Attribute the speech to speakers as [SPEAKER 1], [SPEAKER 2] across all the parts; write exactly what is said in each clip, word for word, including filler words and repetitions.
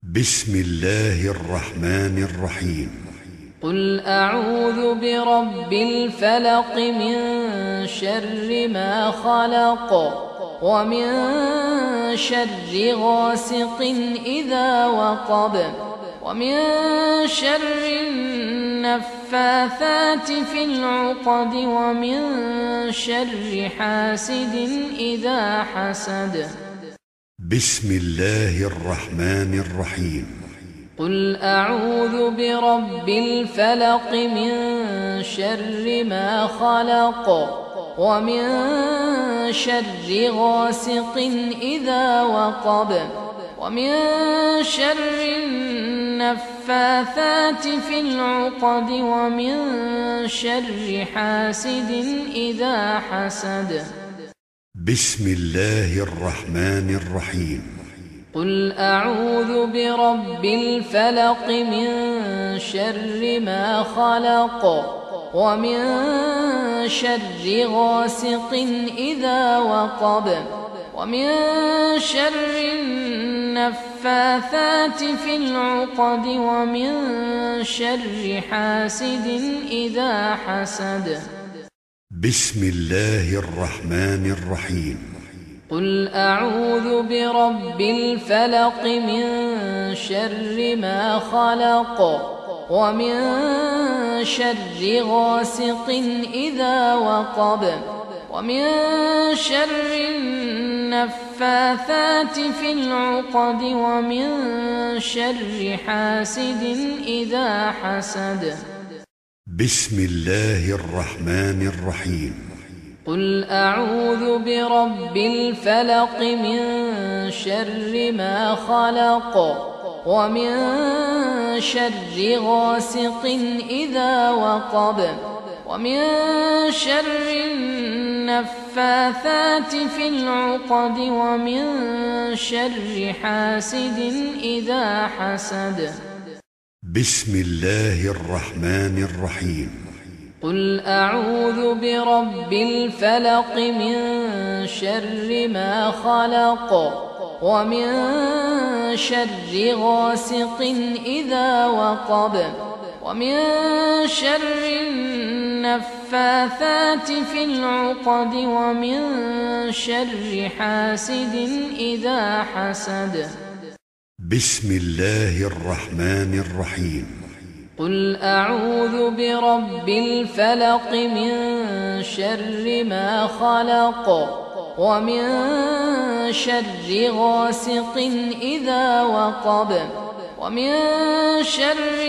[SPEAKER 1] بسم الله الرحمن الرحيم.
[SPEAKER 2] قل أعوذ برب الفلق من شر ما خلق ومن شر غاسق إذا وقب ومن شر النفاثات في العقد ومن شر حاسد إذا حسد.
[SPEAKER 1] بسم الله الرحمن الرحيم.
[SPEAKER 2] قل أعوذ برب الفلق من شر ما خلق ومن شر غاسق إذا وقب ومن شر النفاثات في العقد ومن شر حاسد إذا حسد.
[SPEAKER 1] بسم الله الرحمن الرحيم.
[SPEAKER 2] قل أعوذ برب الفلق من شر ما خلق ومن شر غاسق إذا وقب ومن شر النفاثات في العقد ومن شر حاسد إذا حسد.
[SPEAKER 1] بسم الله الرحمن الرحيم.
[SPEAKER 2] قل أعوذ برب الفلق من شر ما خلق ومن شر غاسق إذا وقب ومن شر النفاثات في العقد ومن شر حاسد إذا حسد.
[SPEAKER 1] بسم الله الرحمن الرحيم.
[SPEAKER 2] قل أعوذ برب الفلق من شر ما خلق ومن شر غاسق إذا وقب ومن شر النفاثات في العقد ومن شر حاسد إذا حسد.
[SPEAKER 1] بسم الله الرحمن الرحيم.
[SPEAKER 2] قل أعوذ برب الفلق من شر ما خلق ومن شر غاسق إذا وقب ومن شر النفاثات في العقد ومن شر حاسد إذا حسد.
[SPEAKER 1] بسم الله الرحمن الرحيم.
[SPEAKER 2] قل أعوذ برب الفلق من شر ما خلق ومن شر غاسق إذا وقب ومن شر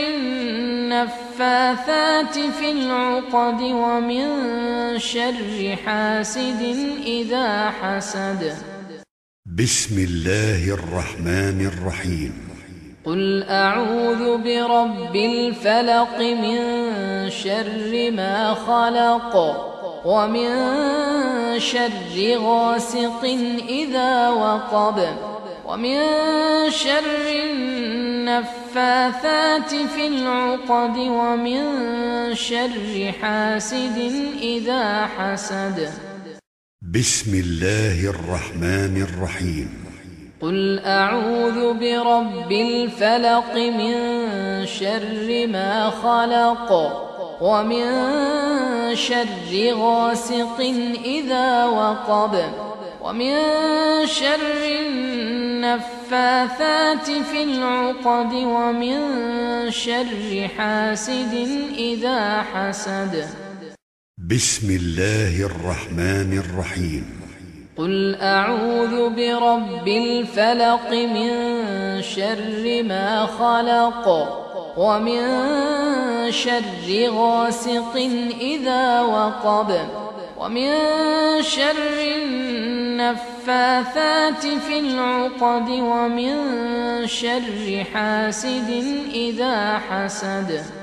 [SPEAKER 2] النفاثات في العقد ومن شر حاسد إذا حسد.
[SPEAKER 1] بسم الله الرحمن الرحيم.
[SPEAKER 2] قل أعوذ برب الفلق من شر ما خلق ومن شر غاسق إذا وقب ومن شر النفاثات في العقد ومن شر حاسد إذا حسد.
[SPEAKER 1] بسم الله الرحمن الرحيم.
[SPEAKER 2] قل أعوذ برب الفلق من شر ما خلق ومن شر غاسق إذا وقب ومن شر النفاثات في العقد ومن شر حاسد إذا حسد.
[SPEAKER 1] بسم الله الرحمن الرحيم.
[SPEAKER 2] قل أعوذ برب الفلق من شر ما خلق ومن شر غاسق إذا وقب ومن شر النفاثات في العقد ومن شر حاسد إذا حسد.